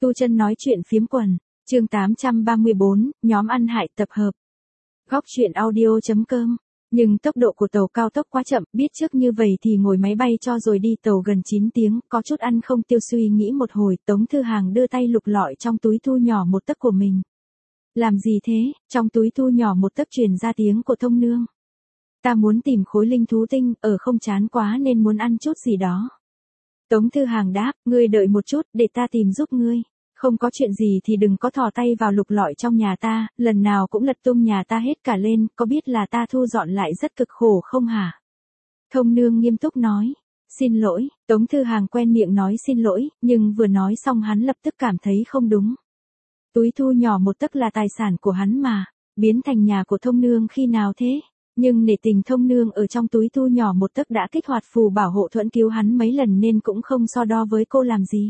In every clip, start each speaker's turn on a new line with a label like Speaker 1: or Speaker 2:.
Speaker 1: Tu Chân nói chuyện phiếm quần, chương 834, nhóm ăn hại tập hợp. Góc truyện audio.com. Nhưng tốc độ của tàu cao tốc quá chậm, biết trước như vậy thì ngồi máy bay cho rồi đi tàu gần 9 tiếng, có chút ăn không tiêu. Suy nghĩ một hồi, Tống Thư Hàng đưa tay lục lọi trong túi thu nhỏ một tấc của mình. Làm gì thế? Trong túi thu nhỏ một tấc truyền ra tiếng của Thông Nương. Ta muốn tìm khối linh thú tinh, ở không chán quá nên muốn ăn chút gì đó. Tống Thư Hàng đáp, ngươi đợi một chút, để ta tìm giúp ngươi. Không có chuyện gì thì đừng có thò tay vào lục lọi trong nhà ta, lần nào cũng lật tung nhà ta hết cả lên, có biết là ta thu dọn lại rất cực khổ không hả? Thông Nương nghiêm túc nói. Xin lỗi, Tống Thư Hàng quen miệng nói xin lỗi, nhưng vừa nói xong hắn lập tức cảm thấy không đúng. Túi thu nhỏ một tấc là tài sản của hắn mà, biến thành nhà của Thông Nương khi nào thế? Nhưng nể tình Thông Nương ở trong túi thu nhỏ một tấc đã kích hoạt phù bảo hộ thuẫn cứu hắn mấy lần nên cũng không so đo với cô làm gì.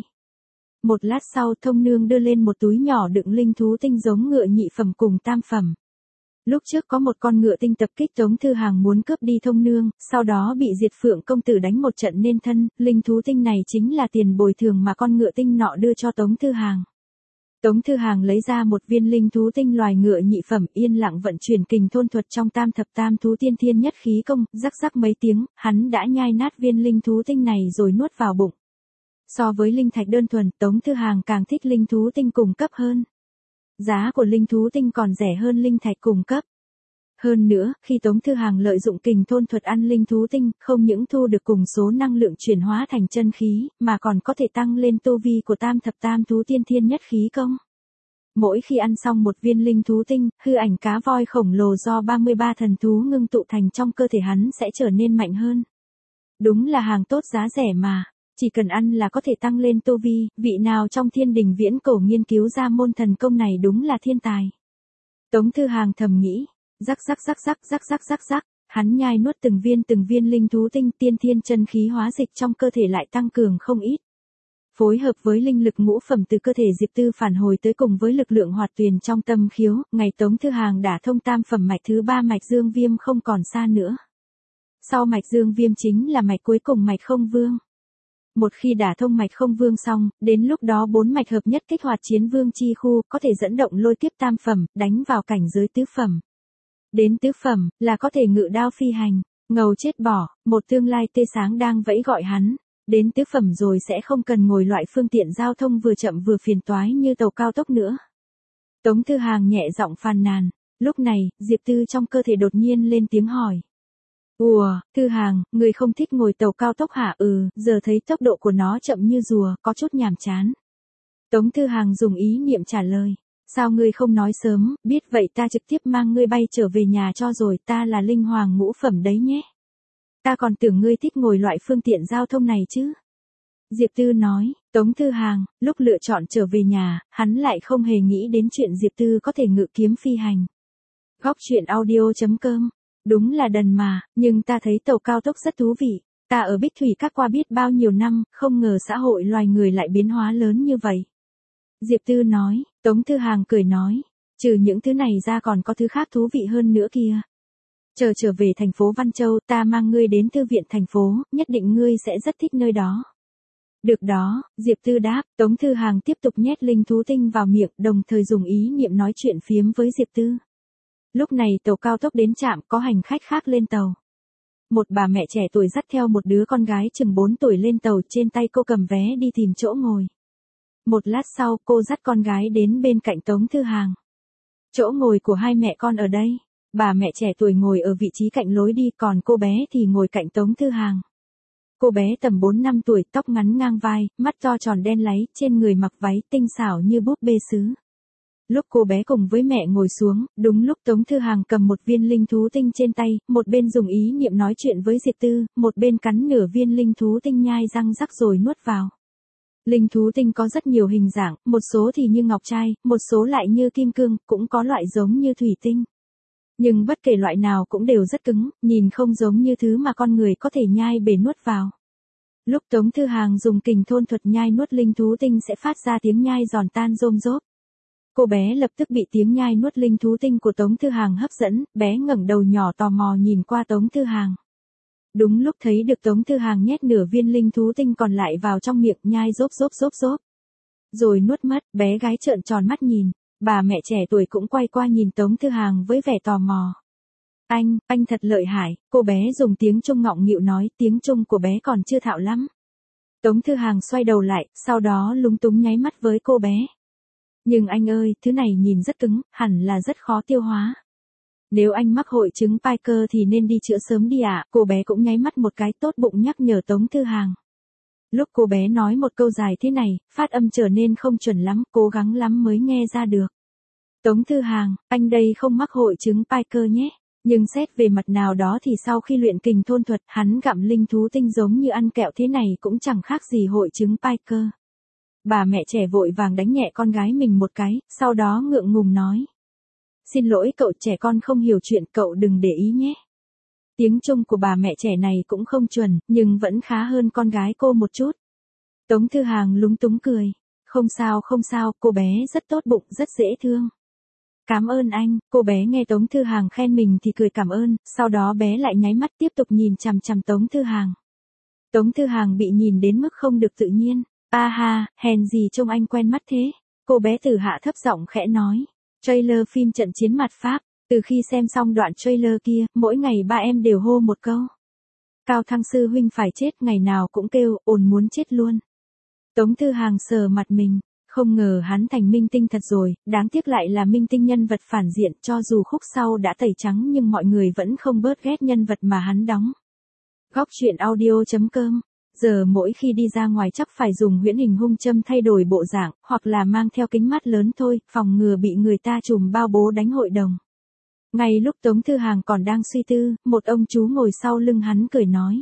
Speaker 1: Một lát sau Thông Nương đưa lên một túi nhỏ đựng linh thú tinh giống ngựa nhị phẩm cùng tam phẩm. Lúc trước có một con ngựa tinh tập kích Tống Thư Hàng muốn cướp đi Thông Nương, sau đó bị Diệt Phượng công tử đánh một trận nên thân, linh thú tinh này chính là tiền bồi thường mà con ngựa tinh nọ đưa cho Tống Thư Hàng. Tống Thư Hàng lấy ra một viên linh thú tinh loài ngựa nhị phẩm, yên lặng vận chuyển kình thôn thuật trong tam thập tam thú tiên thiên nhất khí công, rắc rắc mấy tiếng, hắn đã nhai nát viên linh thú tinh này rồi nuốt vào bụng. So với linh thạch đơn thuần, Tống Thư Hàng càng thích linh thú tinh cùng cấp hơn. Giá của linh thú tinh còn rẻ hơn linh thạch cùng cấp. Hơn nữa, khi Tống Thư Hàng lợi dụng kình thôn thuật ăn linh thú tinh, không những thu được cùng số năng lượng chuyển hóa thành chân khí, mà còn có thể tăng lên tu vi của tam thập tam thú tiên thiên nhất khí công. Mỗi khi ăn xong một viên linh thú tinh, hư ảnh cá voi khổng lồ do 33 thần thú ngưng tụ thành trong cơ thể hắn sẽ trở nên mạnh hơn. Đúng là hàng tốt giá rẻ mà, chỉ cần ăn là có thể tăng lên tu vi, vị nào trong thiên đình viễn cổ nghiên cứu ra môn thần công này đúng là thiên tài. Tống Thư Hàng thầm nghĩ. Rắc rắc rắc rắc rắc rắc rắc rắc, hắn nhai nuốt từng viên linh thú tinh, tiên thiên chân khí hóa dịch trong cơ thể lại tăng cường không ít. Phối hợp với linh lực ngũ phẩm từ cơ thể Diệp Tư phản hồi tới cùng với lực lượng hoạt tuyền trong tâm khiếu, ngày Tống Thư Hàng đả thông tam phẩm mạch thứ 3 mạch Dương Viêm không còn xa nữa. Sau mạch Dương Viêm chính là mạch cuối cùng mạch Không Vương. Một khi đả thông mạch Không Vương xong, đến lúc đó 4 mạch hợp nhất kích hoạt Chiến Vương chi khu, có thể dẫn động lôi kiếp tam phẩm, đánh vào cảnh giới tứ phẩm. Đến tứ phẩm, là có thể ngự đao phi hành, ngầu chết bỏ, một tương lai tươi sáng đang vẫy gọi hắn. Đến tứ phẩm rồi sẽ không cần ngồi loại phương tiện giao thông vừa chậm vừa phiền toái như tàu cao tốc nữa. Tống Thư Hàng nhẹ giọng phàn nàn. Lúc này, Diệp Tư trong cơ thể đột nhiên lên tiếng hỏi. Ủa, Thư Hàng, người không thích ngồi tàu cao tốc hả? Giờ thấy tốc độ của nó chậm như rùa, có chút nhàm chán. Tống Thư Hàng dùng ý niệm trả lời. Sao ngươi không nói sớm, biết vậy ta trực tiếp mang ngươi bay trở về nhà cho rồi, ta là linh hoàng ngũ phẩm đấy nhé. Ta còn tưởng ngươi thích ngồi loại phương tiện giao thông này chứ. Diệp Tư nói. Tống Thư Hàng, lúc lựa chọn trở về nhà, hắn lại không hề nghĩ đến chuyện Diệp Tư có thể ngự kiếm phi hành. Góc truyện audio.com. Đúng là đần mà, nhưng ta thấy tàu cao tốc rất thú vị. Ta ở Bích Thủy Các qua biết bao nhiêu năm, không ngờ xã hội loài người lại biến hóa lớn như vậy. Diệp Tư nói. Tống Thư Hàng cười nói. Trừ những thứ này ra còn có thứ khác thú vị hơn nữa kìa. Trở về thành phố Văn Châu, ta mang ngươi đến thư viện thành phố, nhất định ngươi sẽ rất thích nơi đó. Được đó, Diệp Tư đáp. Tống Thư Hàng tiếp tục nhét linh thú tinh vào miệng, đồng thời dùng ý niệm nói chuyện phiếm với Diệp Tư. Lúc này tàu cao tốc đến trạm, có hành khách khác lên tàu. Một bà mẹ trẻ tuổi dắt theo một đứa con gái chừng 4 tuổi lên tàu, trên tay cô cầm vé đi tìm chỗ ngồi. Một lát sau, cô dắt con gái đến bên cạnh Tống Thư Hàng. Chỗ ngồi của hai mẹ con ở đây. Bà mẹ trẻ tuổi ngồi ở vị trí cạnh lối đi, còn cô bé thì ngồi cạnh Tống Thư Hàng. Cô bé tầm 4-5 tuổi, tóc ngắn ngang vai, mắt to tròn đen láy, trên người mặc váy tinh xảo như búp bê sứ. Lúc cô bé cùng với mẹ ngồi xuống, đúng lúc Tống Thư Hàng cầm một viên linh thú tinh trên tay, một bên dùng ý niệm nói chuyện với Diệp Tư, một bên cắn nửa viên linh thú tinh nhai răng rắc rồi nuốt vào. Linh thú tinh có rất nhiều hình dạng, một số thì như ngọc trai, một số lại như kim cương, cũng có loại giống như thủy tinh. Nhưng bất kể loại nào cũng đều rất cứng, nhìn không giống như thứ mà con người có thể nhai bể nuốt vào. Lúc Tống Thư Hàng dùng kình thôn thuật nhai nuốt linh thú tinh sẽ phát ra tiếng nhai giòn tan rôm rốp. Cô bé lập tức bị tiếng nhai nuốt linh thú tinh của Tống Thư Hàng hấp dẫn, bé ngẩng đầu nhỏ tò mò nhìn qua Tống Thư Hàng. Đúng lúc thấy được Tống Thư Hàng nhét nửa viên linh thú tinh còn lại vào trong miệng nhai rốp rốp rốp rốp. rồi nuốt mất, bé gái trợn tròn mắt nhìn, bà mẹ trẻ tuổi cũng quay qua nhìn Tống Thư Hàng với vẻ tò mò. Anh thật lợi hại, cô bé dùng tiếng Trung ngọng nghịu nói, tiếng Trung của bé còn chưa thạo lắm. Tống Thư Hàng xoay đầu lại, sau đó lúng túng nháy mắt với cô bé. Nhưng anh ơi, thứ này nhìn rất cứng, hẳn là rất khó tiêu hóa. Nếu anh mắc hội chứng Piker thì nên đi chữa sớm đi ạ. Cô bé cũng nháy mắt một cái, tốt bụng nhắc nhở Tống Thư Hàng. Lúc cô bé nói một câu dài thế này, phát âm trở nên không chuẩn lắm, cố gắng lắm mới nghe ra được. Tống Thư Hàng, anh đây không mắc hội chứng Piker nhé. Nhưng xét về mặt nào đó thì sau khi luyện kình thôn thuật, hắn gặm linh thú tinh giống như ăn kẹo thế này cũng chẳng khác gì hội chứng Piker. Bà mẹ trẻ vội vàng đánh nhẹ con gái mình một cái, sau đó ngượng ngùng nói. Xin lỗi cậu, trẻ con không hiểu chuyện, cậu đừng để ý nhé. Tiếng Trung của bà mẹ trẻ này cũng không chuẩn, nhưng vẫn khá hơn con gái cô một chút. Tống Thư Hàng lúng túng cười. Không sao, cô bé rất tốt bụng, rất dễ thương. Cảm ơn anh. Cô bé nghe Tống Thư Hàng khen mình thì cười cảm ơn, sau đó bé lại nháy mắt tiếp tục nhìn chằm chằm Tống Thư Hàng. Tống Thư Hàng bị nhìn đến mức không được tự nhiên. A ha, hèn gì trông anh quen mắt thế. Cô bé từ hạ thấp giọng khẽ nói. Trailer phim trận chiến mặt Pháp. Từ khi xem xong đoạn trailer kia, mỗi ngày ba em đều hô một câu. Cao Thăng sư huynh phải chết, ngày nào cũng kêu, ồn muốn chết luôn. Tống Thư Hàng sờ mặt mình, không ngờ hắn thành minh tinh thật rồi, đáng tiếc lại là minh tinh nhân vật phản diện, cho dù khúc sau đã tẩy trắng nhưng mọi người vẫn không bớt ghét nhân vật mà hắn đóng. Góc truyện audio.com. Giờ mỗi khi đi ra ngoài chắc phải dùng huyễn hình hung châm thay đổi bộ dạng, hoặc là mang theo kính mắt lớn thôi, phòng ngừa bị người ta trùm bao bố đánh hội đồng. Ngay lúc Tống Thư Hàng còn đang suy tư, một ông chú ngồi sau lưng hắn cười nói.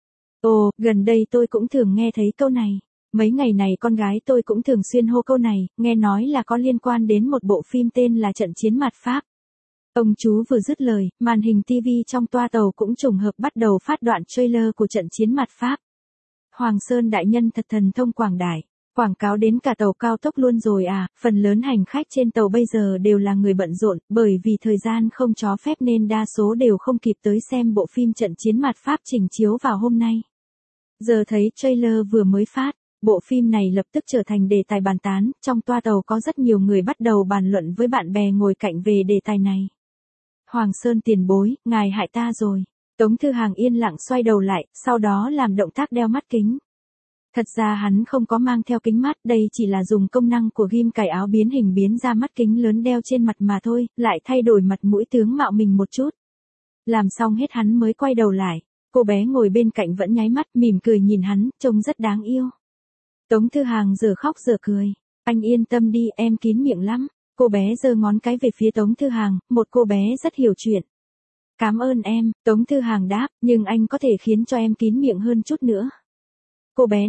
Speaker 1: Ồ, gần đây tôi cũng thường nghe thấy câu này. Mấy ngày này con gái tôi cũng thường xuyên hô câu này, nghe nói là có liên quan đến một bộ phim tên là Trận chiến mặt Pháp. Ông chú vừa dứt lời, màn hình TV trong toa tàu cũng trùng hợp bắt đầu phát đoạn trailer của Trận chiến mặt Pháp. Hoàng Sơn đại nhân thật thần thông quảng đại, quảng cáo đến cả tàu cao tốc luôn rồi à, phần lớn hành khách trên tàu bây giờ đều là người bận rộn, bởi vì thời gian không cho phép nên đa số đều không kịp tới xem bộ phim Trận chiến mặt Pháp trình chiếu vào hôm nay. Giờ thấy trailer vừa mới phát, bộ phim này lập tức trở thành đề tài bàn tán, trong toa tàu có rất nhiều người bắt đầu bàn luận với bạn bè ngồi cạnh về đề tài này. Hoàng Sơn tiền bối, ngài hại ta rồi. Tống Thư Hàng yên lặng xoay đầu lại, sau đó làm động tác đeo mắt kính. Thật ra hắn không có mang theo kính mắt, đây chỉ là dùng công năng của ghim cài áo biến hình biến ra mắt kính lớn đeo trên mặt mà thôi, lại thay đổi mặt mũi tướng mạo mình một chút. Làm xong hết hắn mới quay đầu lại, cô bé ngồi bên cạnh vẫn nháy mắt mỉm cười nhìn hắn, trông rất đáng yêu. Tống Thư Hàng giờ khóc giờ cười, anh yên tâm đi, em kín miệng lắm. Cô bé giơ ngón cái về phía Tống Thư Hàng, một cô bé rất hiểu chuyện. Cảm ơn em, Tống Thư Hàng đáp, nhưng anh có thể khiến cho em kín miệng hơn chút nữa. Cô bé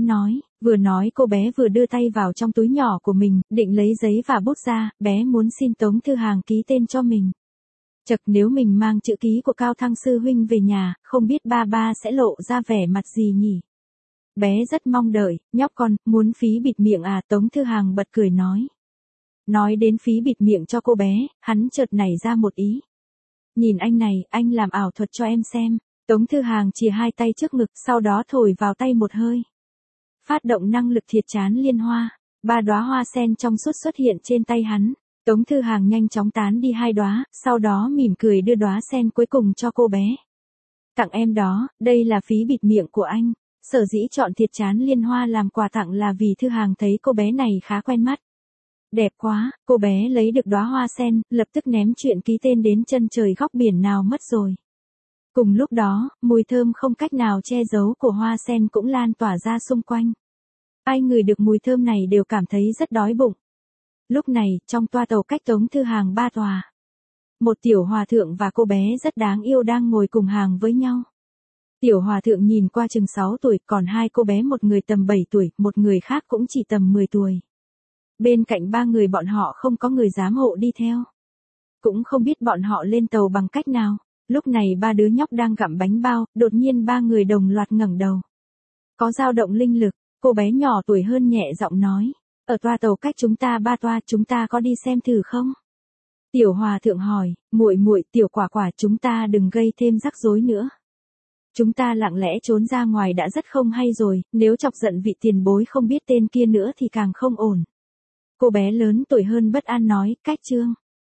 Speaker 1: nói cô bé vừa đưa tay vào trong túi nhỏ của mình, định lấy giấy và bút ra, bé muốn xin Tống Thư Hàng ký tên cho mình. Chật, nếu mình mang chữ ký của Cao Thăng sư huynh về nhà, không biết ba sẽ lộ ra vẻ mặt gì nhỉ? Bé rất mong đợi, nhóc con, muốn phí bịt miệng à? Tống Thư Hàng bật cười nói. Nói đến phí bịt miệng cho cô bé, hắn chợt nảy ra một ý. Nhìn anh này, anh làm ảo thuật cho em xem. Tống Thư Hàng chìa hai tay trước ngực, sau đó thổi vào tay một hơi. Phát động năng lực thiệt chán liên hoa, 3 đóa hoa sen trong suốt xuất hiện trên tay hắn. Tống Thư Hàng nhanh chóng tán đi 2 đóa, sau đó mỉm cười đưa đóa sen cuối cùng cho cô bé. Tặng em đó, đây là phí bịt miệng của anh. Sở dĩ chọn thiệt chán liên hoa làm quà tặng là vì Thư Hàng thấy cô bé này khá quen mắt. Đẹp quá, cô bé lấy được đóa hoa sen, lập tức ném chuyện ký tên đến chân trời góc biển nào mất rồi. Cùng lúc đó, mùi thơm không cách nào che giấu của hoa sen cũng lan tỏa ra xung quanh. Ai ngửi được mùi thơm này đều cảm thấy rất đói bụng. Lúc này, trong toa tàu cách Tống Thư Hàng 3 tòa. Một tiểu hòa thượng và cô bé rất đáng yêu đang ngồi cùng hàng với nhau. Tiểu hòa thượng nhìn qua chừng 6 tuổi, còn 2 cô bé, một người tầm 7 tuổi, một người khác cũng chỉ tầm 10 tuổi. Bên cạnh 3 người bọn họ không có người dám hộ đi theo. Cũng không biết bọn họ lên tàu bằng cách nào. Lúc này 3 đứa nhóc đang gặm bánh bao, đột nhiên 3 người đồng loạt ngẩng đầu. Có dao động linh lực, cô bé nhỏ tuổi hơn nhẹ giọng nói. Ở toa tàu cách chúng ta 3 toa, chúng ta có đi xem thử không? Tiểu hòa thượng hỏi, muội tiểu quả quả, chúng ta đừng gây thêm rắc rối nữa. Chúng ta lặng lẽ trốn ra ngoài đã rất không hay rồi, nếu chọc giận vị tiền bối không biết tên kia nữa thì càng không ổn. Cô bé lớn tuổi hơn bất an nói, cách Trương.